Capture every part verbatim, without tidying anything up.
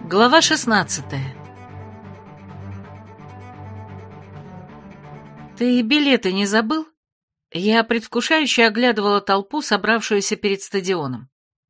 Глава шестнадцатая. «Ты билеты не забыл?» Я предвкушающе оглядывала толпу, собравшуюся перед стадионом.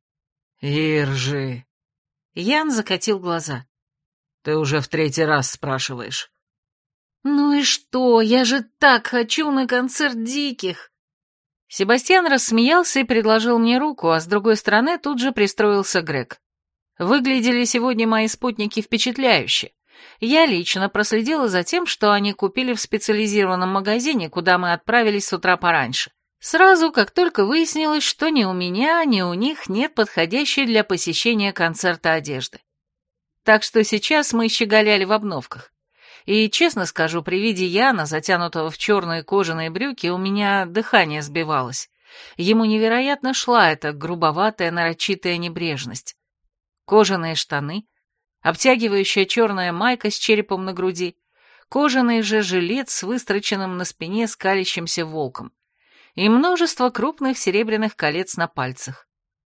«Иржи!» Ян закатил глаза. «Ты уже в третий раз спрашиваешь». «Ну и что? Я же так хочу на концерт Диких!» Себастьян рассмеялся и предложил мне руку, а с другой стороны тут же пристроился Грег. Выглядели сегодня мои спутники впечатляюще. Я лично проследила за тем, что они купили в специализированном магазине, куда мы отправились с утра пораньше. Сразу, как только выяснилось, что ни у меня, ни у них нет подходящей для посещения концерта одежды. Так что сейчас мы щеголяли в обновках. И, честно скажу, при виде Яна, затянутого в черные кожаные брюки, у меня дыхание сбивалось. Ему невероятно шла эта грубоватая, нарочитая небрежность. Кожаные штаны, обтягивающая черная майка с черепом на груди, кожаный же жилет с выстроченным на спине скалящимся волком и множество крупных серебряных колец на пальцах.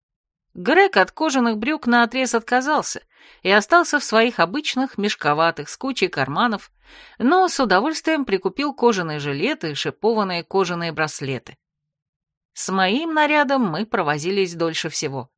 Грег от кожаных брюк наотрез отказался и остался в своих обычных, мешковатых, с кучей карманов, но с удовольствием прикупил кожаные жилеты и шипованные кожаные браслеты. С моим нарядом мы провозились дольше всего.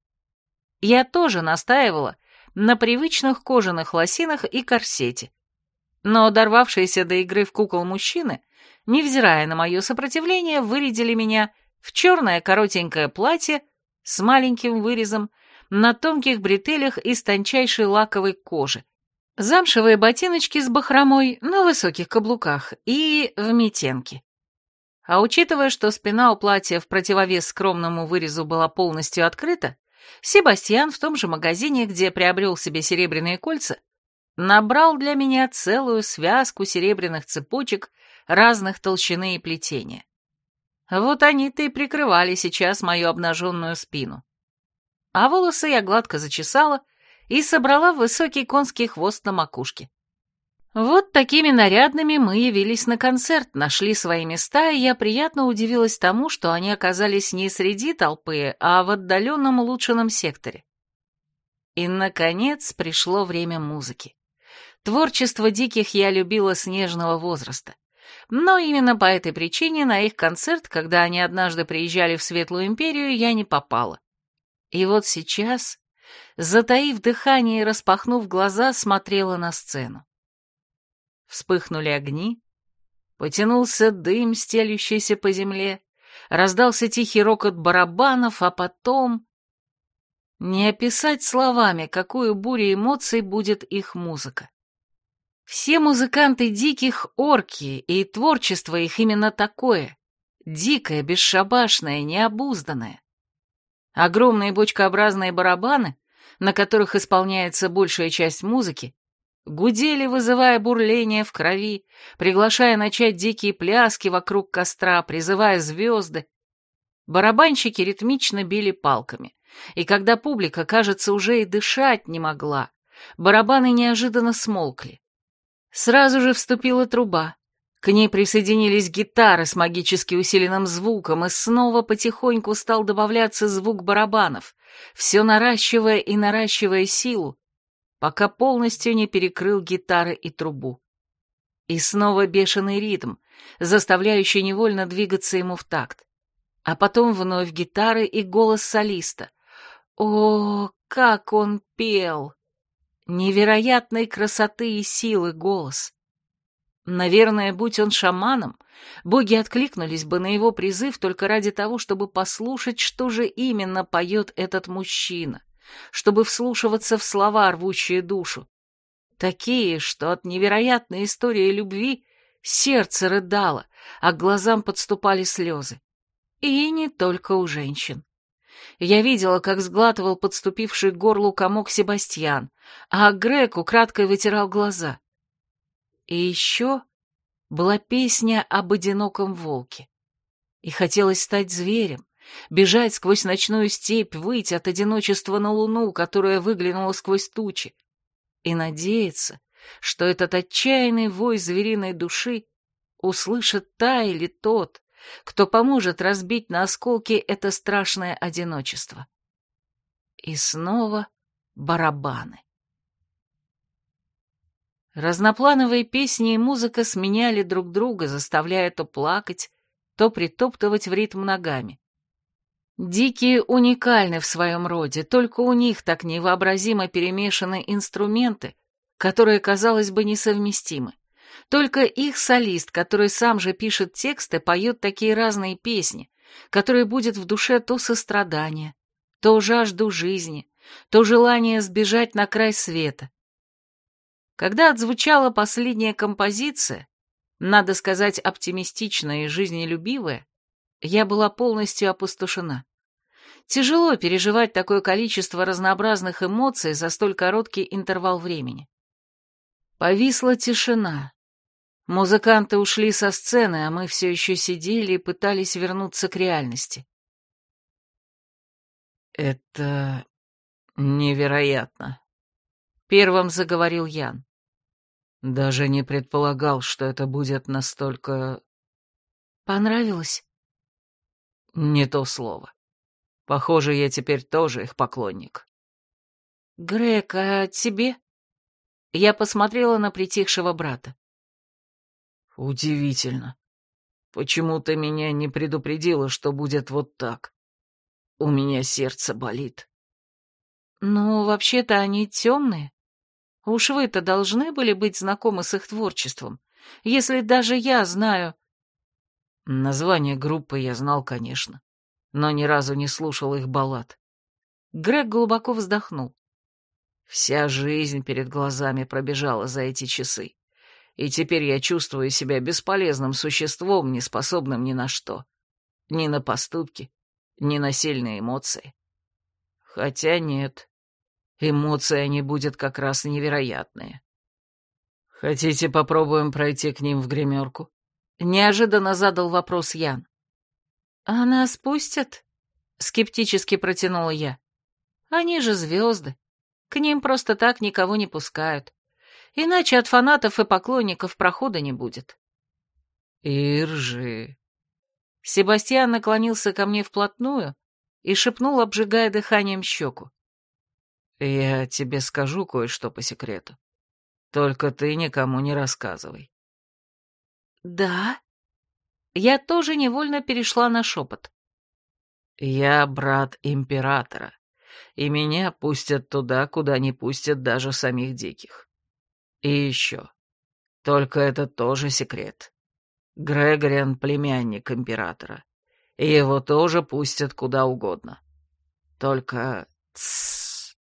Я тоже настаивала на привычных кожаных лосинах и корсете. Но дорвавшиеся до игры в кукол мужчины, невзирая на мое сопротивление, вырядили меня в черное коротенькое платье с маленьким вырезом на тонких бретелях из тончайшей лаковой кожи, замшевые ботиночки с бахромой на высоких каблуках и в митенке. А учитывая, что спина у платья в противовес скромному вырезу была полностью открыта, Себастьян в том же магазине, где приобрел себе серебряные кольца, набрал для меня целую связку серебряных цепочек разных толщины и плетения. Вот они-то и прикрывали сейчас мою обнаженную спину. А волосы я гладко зачесала и собрала в высокий конский хвост на макушке. Вот такими нарядными мы явились на концерт, нашли свои места, и я приятно удивилась тому, что они оказались не среди толпы, а в отдаленном улучшенном секторе. И, наконец, пришло время музыки. Творчество Диких я любила с нежного возраста. Но именно по этой причине на их концерт, когда они однажды приезжали в Светлую Империю, я не попала. И вот сейчас, затаив дыхание и распахнув глаза, смотрела на сцену. Вспыхнули огни, потянулся дым, стелющийся по земле, раздался тихий рокот барабанов, а потом... Не описать словами, какую бурю эмоций будет их музыка. Все музыканты Диких — орки, и творчество их именно такое — дикое, бесшабашное, необузданное. Огромные бочкообразные барабаны, на которых исполняется большая часть музыки, гудели, вызывая бурление в крови, приглашая начать дикие пляски вокруг костра, призывая звезды. Барабанщики ритмично били палками, и когда публика, кажется, уже и дышать не могла, барабаны неожиданно смолкли. Сразу же вступила труба. К ней присоединились гитары с магически усиленным звуком, и снова потихоньку стал добавляться звук барабанов, все наращивая и наращивая силу, пока полностью не перекрыл гитары и трубу. И снова бешеный ритм, заставляющий невольно двигаться ему в такт. А потом вновь гитары и голос солиста. О, как он пел! Невероятной красоты и силы голос. Наверное, будь он шаманом, боги откликнулись бы на его призыв только ради того, чтобы послушать, что же именно поет этот мужчина, чтобы вслушиваться в слова, рвущие душу. Такие, что от невероятной истории любви сердце рыдало, а к глазам подступали слезы. И не только у женщин. Я видела, как сглатывал подступивший к горлу комок Себастьян, а Грег украдкой вытирал глаза. И еще была песня об одиноком волке. И хотелось стать зверем, бежать сквозь ночную степь, выйти от одиночества на луну, которая выглянула сквозь тучи, и надеяться, что этот отчаянный вой звериной души услышит та или тот, кто поможет разбить на осколки это страшное одиночество. И снова барабаны. Разноплановые песни и музыка сменяли друг друга, заставляя то плакать, то притоптывать в ритм ногами. Дикие уникальны в своем роде, только у них так невообразимо перемешаны инструменты, которые, казалось бы, несовместимы. Только их солист, который сам же пишет тексты, поет такие разные песни, которые будет в душе то сострадание, то жажду жизни, то желание сбежать на край света. Когда отзвучала последняя композиция, надо сказать, оптимистичная и жизнелюбивая, я была полностью опустошена. Тяжело переживать такое количество разнообразных эмоций за столь короткий интервал времени. Повисла тишина. Музыканты ушли со сцены, а мы все еще сидели и пытались вернуться к реальности. «Это невероятно», — первым заговорил Ян. «Даже не предполагал, что это будет настолько...» «Понравилось?» «Не то слово. Похоже, я теперь тоже их поклонник». «Грег, а тебе?» Я посмотрела на притихшего брата. «Удивительно. Почему ты меня не предупредила, что будет вот так? У меня сердце болит». «Ну, вообще-то они темные. Уж вы-то должны были быть знакомы с их творчеством, если даже я знаю...» Название группы я знал, конечно, но ни разу не слушал их баллад. Грег глубоко вздохнул. Вся жизнь перед глазами пробежала за эти часы, и теперь я чувствую себя бесполезным существом, не способным ни на что. Ни на поступки, ни на сильные эмоции. Хотя нет, эмоции они будут как раз невероятные. Хотите, попробуем пройти к ним в гримерку? Неожиданно задал вопрос Ян. «А нас пустят?» — скептически протянула я. «Они же звезды. К ним просто так никого не пускают. Иначе от фанатов и поклонников прохода не будет». «Иржи...» Себастьян наклонился ко мне вплотную и шепнул, обжигая дыханием щеку. «Я тебе скажу кое-что по секрету. Только ты никому не рассказывай». «Да?» Я тоже невольно перешла на шепот. «Я брат императора, и меня пустят туда, куда не пустят даже самих диких. И еще. Только это тоже секрет. Грегориан — племянник императора, и его тоже пустят куда угодно. Только... тссс».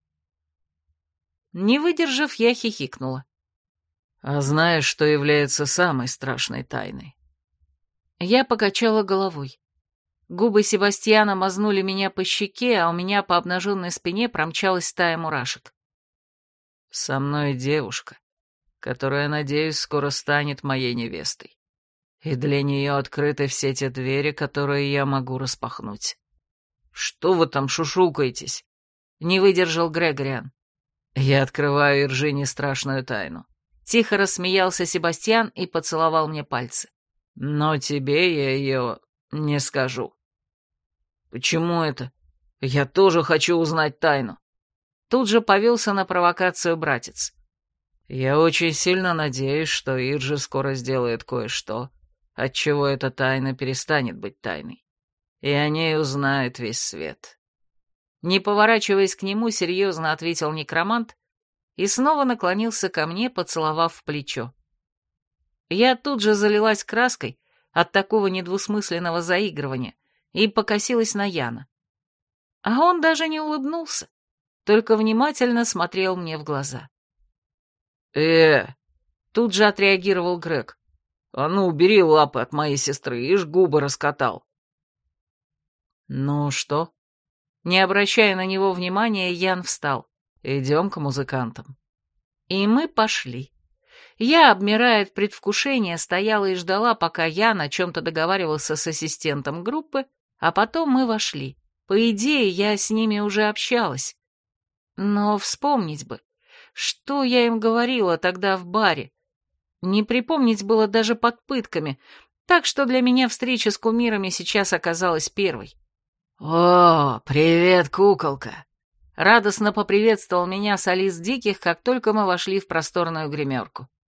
Не выдержав, я хихикнула. «А знаешь, что является самой страшной тайной?» Я покачала головой. Губы Себастьяна мазнули меня по щеке, а у меня по обнаженной спине промчалась стая мурашек. «Со мной девушка, которая, надеюсь, скоро станет моей невестой. И для нее открыты все те двери, которые я могу распахнуть». «Что вы там шушукаетесь?» — не выдержал Грегориан. «Я открываю Иржине страшную тайну». Тихо рассмеялся Себастьян и поцеловал мне пальцы. «Но тебе я ее не скажу». «Почему это? Я тоже хочу узнать тайну». Тут же повелся на провокацию братец. «Я очень сильно надеюсь, что Иржи скоро сделает кое-что, отчего эта тайна перестанет быть тайной, и о ней узнает весь свет». Не поворачиваясь к нему, серьезно ответил некромант и снова наклонился ко мне, поцеловав в плечо. Я тут же залилась краской от такого недвусмысленного заигрывания и покосилась на Яна. А он даже не улыбнулся, только внимательно смотрел мне в глаза. «Э!» — тут же отреагировал Грег. «А ну, убери лапы от моей сестры, ишь губы раскатал». «Ну что?» Не обращая на него внимания, Ян встал. «Идем к музыкантам». И мы пошли. Я, обмирая от предвкушения, стояла и ждала, пока Ян о чем-то договаривался с ассистентом группы, а потом мы вошли. По идее, я с ними уже общалась. Но вспомнить бы, что я им говорила тогда в баре. Не припомнить было даже под пытками, так что для меня встреча с кумирами сейчас оказалась первой. «О, привет, куколка!» Радостно поприветствовал меня солист Диких, как только мы вошли в просторную гримерку.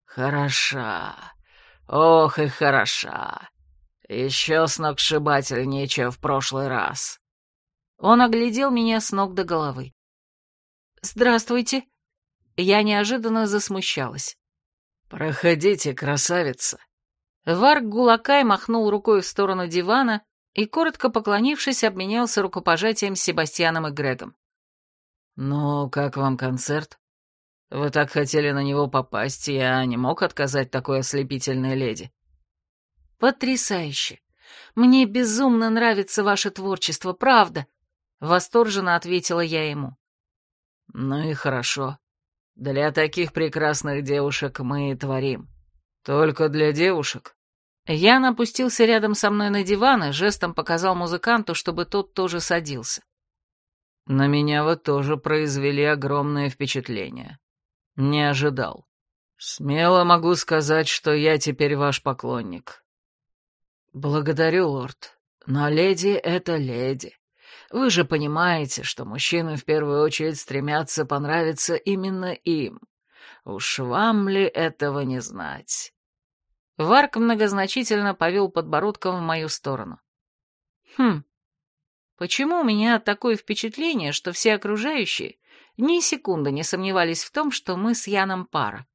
Хороша. Ох и хороша. Еще сногсшибательнее, чем в прошлый раз. Он оглядел меня с ног до головы. «Здравствуйте». Я неожиданно засмущалась. «Проходите, красавица». Варг Гулакай махнул рукой в сторону дивана и, коротко поклонившись, обменялся рукопожатием с Себастьяном и Грегом. «Ну, как вам концерт? Вы так хотели на него попасть, я не мог отказать такой ослепительной леди». «Потрясающе! Мне безумно нравится ваше творчество, правда!» — восторженно ответила я ему. «Ну и хорошо. Для таких прекрасных девушек мы и творим. Только для девушек». Ян опустился рядом со мной на диван и жестом показал музыканту, чтобы тот тоже садился. «На меня вы тоже произвели огромное впечатление. Не ожидал. Смело могу сказать, что я теперь ваш поклонник». «Благодарю, лорд. Но леди — это леди. Вы же понимаете, что мужчины в первую очередь стремятся понравиться именно им. Уж вам ли этого не знать?» Варк многозначительно повел подбородком в мою сторону. «Хм, почему у меня такое впечатление, что все окружающие ни секунды не сомневались в том, что мы с Яном пара?»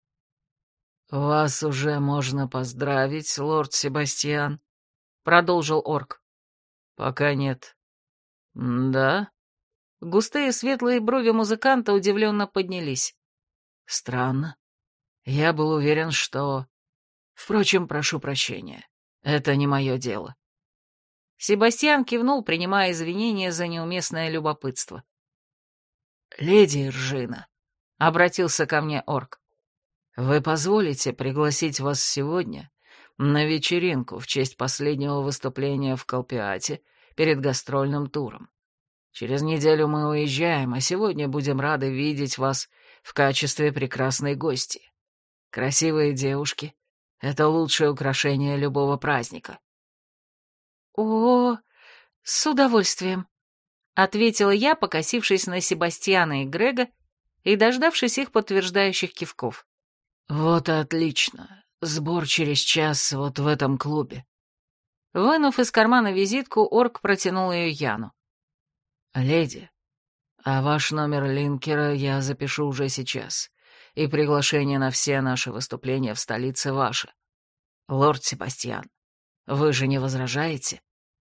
«Вас уже можно поздравить, лорд Себастьян», — продолжил орк. «Пока нет». «Да?» Густые светлые брови музыканта удивленно поднялись. «Странно. Я был уверен, что... Впрочем, прошу прощения. Это не мое дело». Себастьян кивнул, принимая извинения за неуместное любопытство. «Леди Иржина», — обратился ко мне орк, — «вы позволите пригласить вас сегодня на вечеринку в честь последнего выступления в Колпиате перед гастрольным туром? Через неделю мы уезжаем, а сегодня будем рады видеть вас в качестве прекрасной гости. Красивые девушки — это лучшее украшение любого праздника». «О, с удовольствием», — ответила я, покосившись на Себастьяна и Грега и дождавшись их подтверждающих кивков. «Вот и отлично. Сбор через час вот в этом клубе». Вынув из кармана визитку, орк протянул ее Яну. «Леди, а ваш номер линкера я запишу уже сейчас, и приглашение на все наши выступления в столице ваше. Лорд Себастьян, вы же не возражаете?»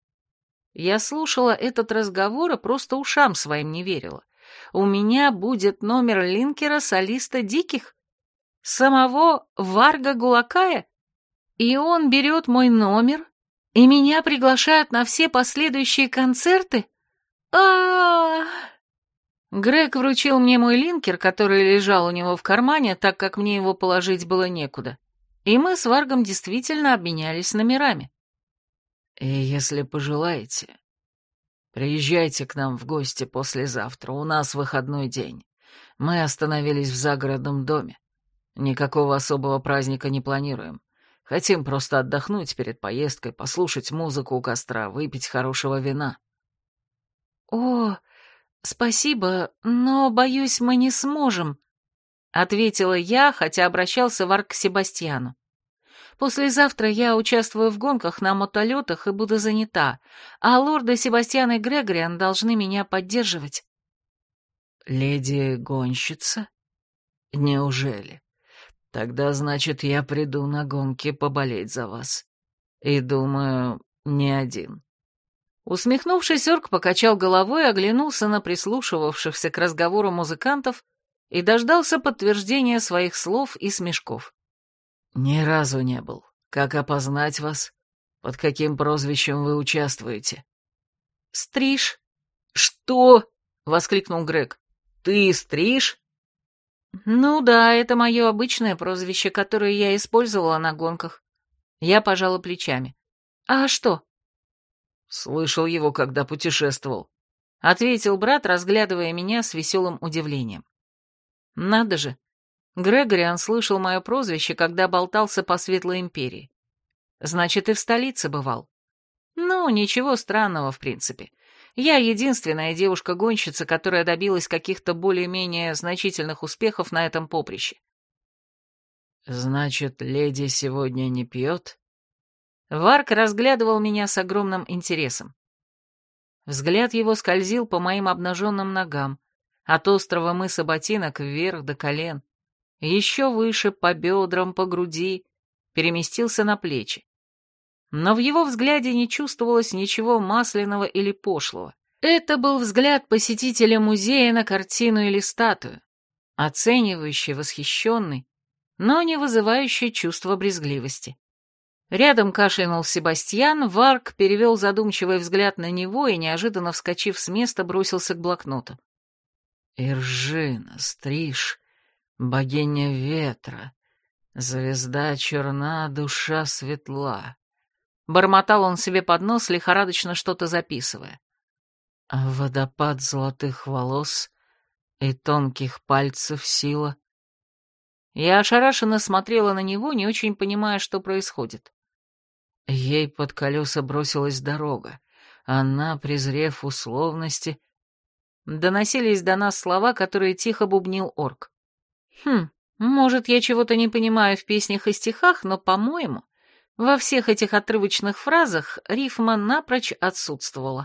Я слушала этот разговор и просто ушам своим не верила. У меня будет номер линкера солиста Диких? Самого Варга Гулакая? И он берет мой номер? И меня приглашают на все последующие концерты? а Грег вручил мне мой линкер, который лежал у него в кармане, так как мне его положить было некуда. И мы с Варгом действительно обменялись номерами. «И если пожелаете, приезжайте к нам в гости послезавтра, у нас выходной день. Мы остановились в загородном доме. Никакого особого праздника не планируем. Хотим просто отдохнуть перед поездкой, послушать музыку у костра, выпить хорошего вина». «О, спасибо, но, боюсь, мы не сможем», — ответила я, хотя обращался Варг к Себастьяну. «Послезавтра я участвую в гонках на мотолетах и буду занята, а лорды Себастьян и Грегориан должны меня поддерживать». «Леди-гонщица? Неужели? Тогда, значит, я приду на гонки поболеть за вас. И, думаю, не один». Усмехнувшись, орк покачал головой, оглянулся на прислушивавшихся к разговору музыкантов и дождался подтверждения своих слов и смешков. «Ни разу не был. Как опознать вас? Под каким прозвищем вы участвуете?» «Стриж». «Что?» — воскликнул Грег. «Ты Стриж?» «Ну да, это мое обычное прозвище, которое я использовала на гонках». Я пожала плечами. «А что?» «Слышал его, когда путешествовал», — ответил брат, разглядывая меня с веселым удивлением. «Надо же, Грегориан слышал мое прозвище, когда болтался по Светлой Империи. Значит, и в столице бывал. Ну, ничего странного, в принципе. Я единственная девушка-гонщица, которая добилась каких-то более-менее значительных успехов на этом поприще». Значит, леди сегодня не пьет? Варк разглядывал меня с огромным интересом. Взгляд его скользил по моим обнаженным ногам, от острого мыса ботинок вверх до колен, еще выше по бедрам, по груди, переместился на плечи. Но в его взгляде не чувствовалось ничего масляного или пошлого. Это был взгляд посетителя музея на картину или статую, оценивающий, восхищенный, но не вызывающий чувство брезгливости. Рядом кашлянул Себастьян, Варк перевел задумчивый взгляд на него и, неожиданно вскочив с места, бросился к блокноту. «Иржина, Стриж, богиня ветра, звезда черна, душа светла». Бормотал он себе под нос, лихорадочно что-то записывая. «А водопад золотых волос и тонких пальцев сила». Я ошарашенно смотрела на него, не очень понимая, что происходит. Ей под колеса бросилась дорога. Она, презрев условности... Доносились до нас слова, которые тихо бубнил орк. Хм, может, я чего-то не понимаю в песнях и стихах, но, по-моему, во всех этих отрывочных фразах рифма напрочь отсутствовала.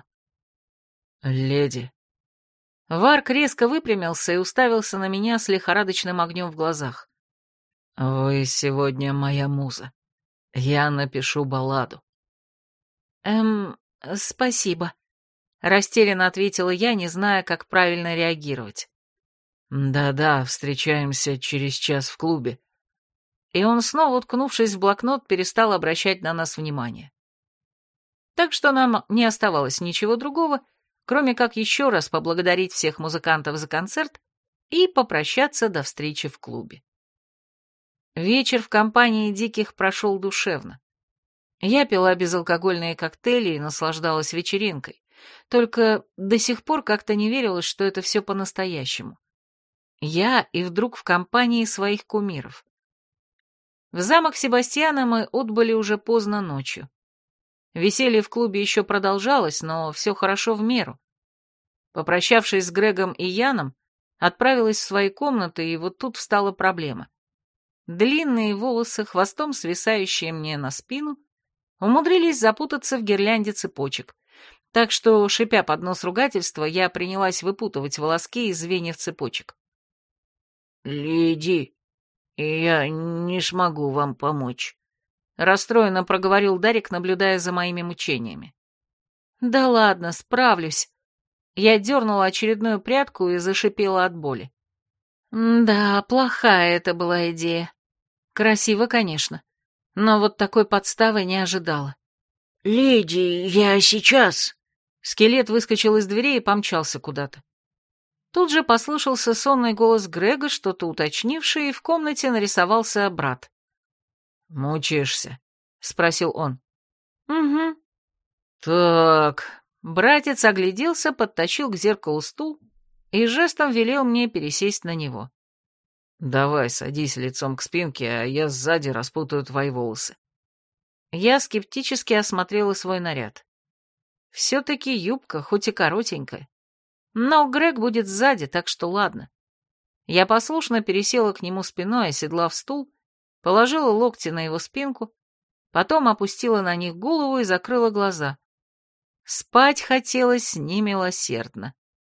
«Леди». Варк резко выпрямился и уставился на меня с лихорадочным огнем в глазах. «Вы сегодня моя муза. Я напишу балладу». «Эм, спасибо», — растерянно ответила я, не зная, как правильно реагировать. «Да-да, встречаемся через час в клубе». И он, снова уткнувшись в блокнот, перестал обращать на нас внимание. Так что нам не оставалось ничего другого, кроме как еще раз поблагодарить всех музыкантов за концерт и попрощаться до встречи в клубе. Вечер в компании диких прошел душевно. Я пила безалкогольные коктейли и наслаждалась вечеринкой, только до сих пор как-то не верилось, что это все по-настоящему. Я и вдруг в компании своих кумиров. В замок Себастьяна мы отбыли уже поздно ночью. Веселье в клубе еще продолжалось, но все хорошо в меру. Попрощавшись с Грегом и Яном, отправилась в свои комнаты, и вот тут встала проблема. Длинные волосы, хвостом свисающие мне на спину, умудрились запутаться в гирлянде цепочек, так что, шипя под нос ругательства, я принялась выпутывать волоски из звеньев цепочек. «Леди, я не смогу вам помочь», — расстроенно проговорил Дарик, наблюдая за моими мучениями. «Да ладно, справлюсь». Я дернула очередную прядку и зашипела от боли. Да, плохая это была идея. Красиво, конечно, но вот такой подставы не ожидала. «Леди, я сейчас...» Скелет выскочил из дверей и помчался куда-то. Тут же послышался сонный голос Грега, что-то уточнивший, и в комнате нарисовался брат. «Мучаешься?» — спросил он. «Угу». «Так...» Братец огляделся, подтащил к зеркалу стул и жестом велел мне пересесть на него. «Давай, садись лицом к спинке, а я сзади распутаю твои волосы». Я скептически осмотрела свой наряд. Все-таки юбка, хоть и коротенькая. Но Грег будет сзади, так что ладно. Я послушно пересела к нему спиной, оседлав стул, положила локти на его спинку, потом опустила на них голову и закрыла глаза. Спать хотелось немилосердно.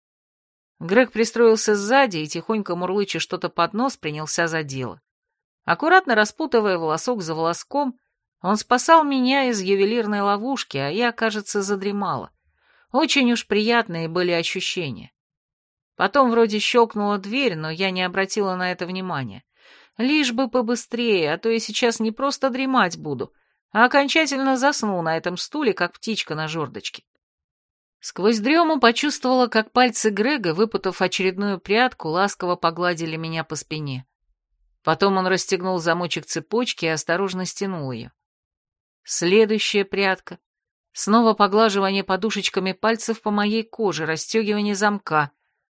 Грег пристроился сзади и, тихонько мурлыча что-то под нос, принялся за дело. Аккуратно распутывая волосок за волоском, он спасал меня из ювелирной ловушки, а я, кажется, задремала. Очень уж приятные были ощущения. Потом вроде щелкнула дверь, но я не обратила на это внимания. Лишь бы побыстрее, а то я сейчас не просто дремать буду, а окончательно засну на этом стуле, как птичка на жердочке. Сквозь дрему почувствовала, как пальцы Грега, выпутав очередную прядку, ласково погладили меня по спине. Потом он расстегнул замочек цепочки и осторожно стянул ее. Следующая прядка. Снова поглаживание подушечками пальцев по моей коже, расстегивание замка.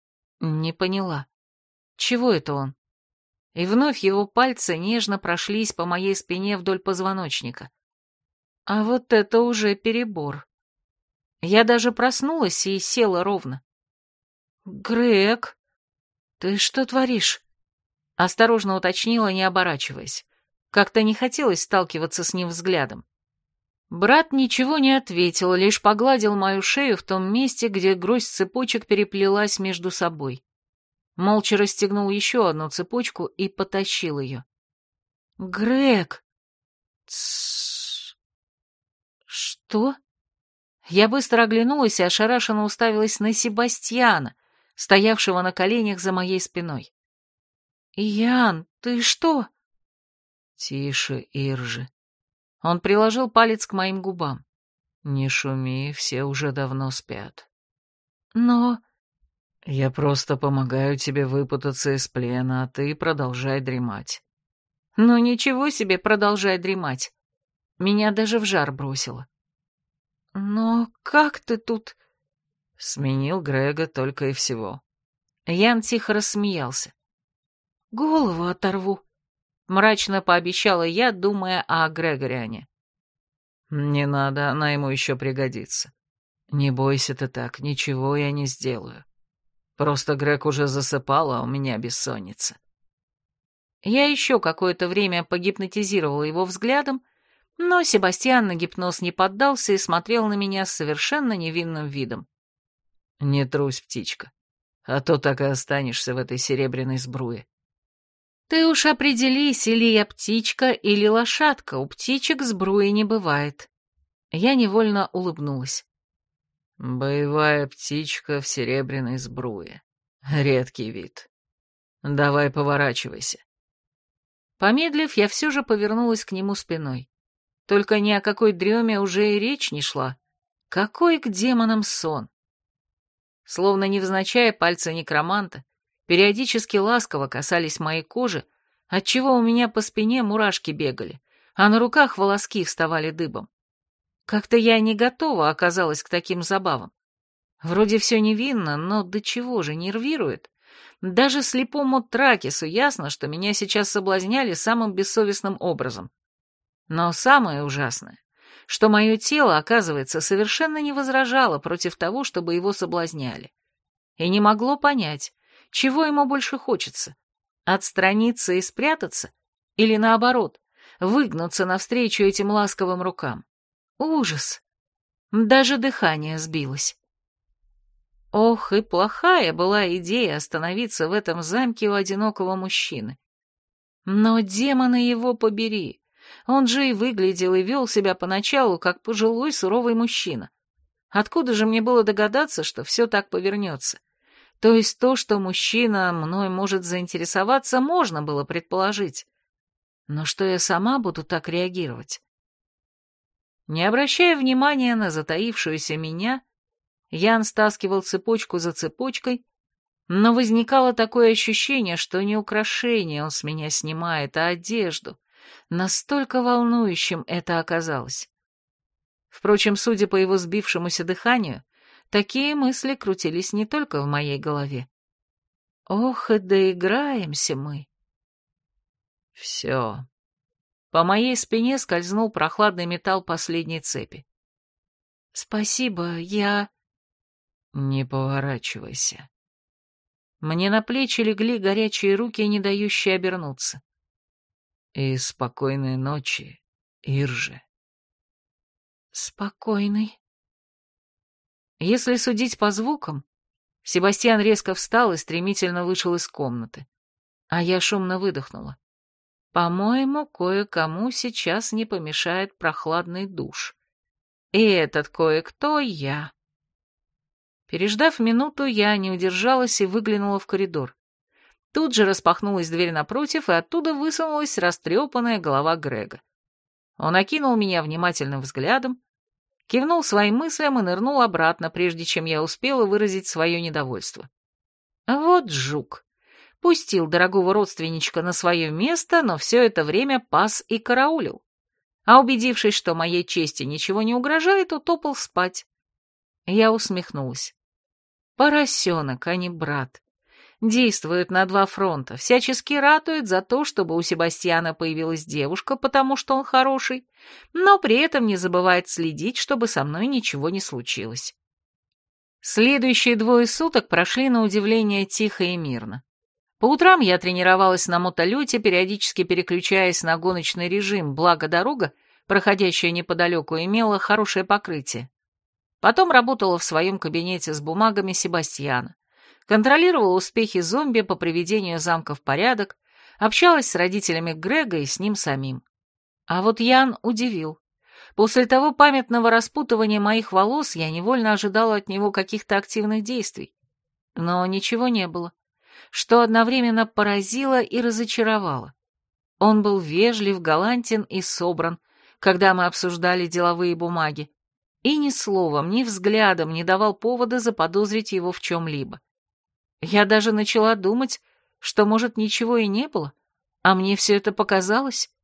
Не поняла. Чего это он? И вновь его пальцы нежно прошлись по моей спине вдоль позвоночника. А вот это уже перебор. Я даже проснулась и села ровно. «Грег, ты что творишь?» Осторожно уточнила, не оборачиваясь. Как-то не хотелось сталкиваться с ним взглядом. Брат ничего не ответил, лишь погладил мою шею в том месте, где гроздь цепочек переплелась между собой. Молча расстегнул еще одну цепочку и потащил ее. «Грег!» «Тссс!» «Что?» Я быстро оглянулась и ошарашенно уставилась на Себастьяна, стоявшего на коленях за моей спиной. «Ян, ты что?» «Тише, Иржи». Он приложил палец к моим губам. «Не шуми, все уже давно спят». «Но...» «Я просто помогаю тебе выпутаться из плена, а ты продолжай дремать». «Ну ничего себе, продолжай дремать. Меня даже в жар бросило». «Но как ты тут...» Сменил Грега только и всего. Ян тихо рассмеялся. «Голову оторву», — мрачно пообещала я, думая о Грегориане. «Не надо, она ему еще пригодится. Не бойся ты так, ничего я не сделаю. Просто Грег уже засыпал, а у меня бессонница». Я еще какое-то время погипнотизировала его взглядом, но Себастьян на гипноз не поддался и смотрел на меня с совершенно невинным видом. «Не трусь, птичка, а то так и останешься в этой серебряной сбруе». «Ты уж определись, или я птичка, или лошадка, у птичек сбруи не бывает». Я невольно улыбнулась. «Боевая птичка в серебряной сбруе. Редкий вид. Давай поворачивайся». Помедлив, я все же повернулась к нему спиной. Только ни о какой дреме уже и речь не шла. Какой к демонам сон! Словно невзначай пальцы некроманта периодически ласково касались моей кожи, отчего у меня по спине мурашки бегали, а на руках волоски вставали дыбом. Как-то я не готова оказалась к таким забавам. Вроде все невинно, но до чего же нервирует? Даже слепому Тракису ясно, что меня сейчас соблазняли самым бессовестным образом. Но самое ужасное, что мое тело, оказывается, совершенно не возражало против того, чтобы его соблазняли. И не могло понять, чего ему больше хочется — отстраниться и спрятаться, или наоборот, выгнуться навстречу этим ласковым рукам. Ужас! Даже дыхание сбилось. Ох, и плохая была идея остановиться в этом замке у одинокого мужчины. Но демоны его побери, он же и выглядел и вел себя поначалу, как пожилой суровый мужчина. Откуда же мне было догадаться, что все так повернется? То есть то, что мужчина мной может заинтересоваться, можно было предположить. Но что я сама буду так реагировать? Не обращая внимания на затаившуюся меня, Ян стаскивал цепочку за цепочкой, но возникало такое ощущение, что не украшение он с меня снимает, а одежду. Настолько волнующим это оказалось. Впрочем, судя по его сбившемуся дыханию, такие мысли крутились не только в моей голове. Ох, и доиграемся мы. Все. По моей спине скользнул прохладный металл последней цепи. Спасибо, я... Не поворачивайся. Мне на плечи легли горячие руки, не дающие обернуться. И спокойной ночи, Иржи. Спокойной. Если судить по звукам, Себастьян резко встал и стремительно вышел из комнаты, а я шумно выдохнула. По-моему, кое-кому сейчас не помешает прохладный душ. И этот кое-кто я. Переждав минуту, я не удержалась и выглянула в коридор. Тут же распахнулась дверь напротив, и оттуда высунулась растрепанная голова Грега. Он окинул меня внимательным взглядом, кивнул своим мыслям и нырнул обратно, прежде чем я успела выразить свое недовольство. Вот жук. Пустил дорогого родственничка на свое место, но все это время пас и караулил. А убедившись, что моей чести ничего не угрожает, утопал спать. Я усмехнулась. Поросенок, а не брат. Действует на два фронта, всячески ратует за то, чтобы у Себастьяна появилась девушка, потому что он хороший, но при этом не забывает следить, чтобы со мной ничего не случилось. Следующие двое суток прошли на удивление тихо и мирно. По утрам я тренировалась на мотолете, периодически переключаясь на гоночный режим, благо дорога, проходящая неподалеку, имела хорошее покрытие. Потом работала в своем кабинете с бумагами Себастьяна, контролировала успехи зомби по приведению замка в порядок, общалась с родителями Грега и с ним самим. А вот Ян удивил. После того памятного распутывания моих волос я невольно ожидала от него каких-то активных действий. Но ничего не было, что одновременно поразило и разочаровало. Он был вежлив, галантен и собран, когда мы обсуждали деловые бумаги, и ни словом, ни взглядом не давал повода заподозрить его в чем-либо. Я даже начала думать, что, может, ничего и не было, а мне все это показалось.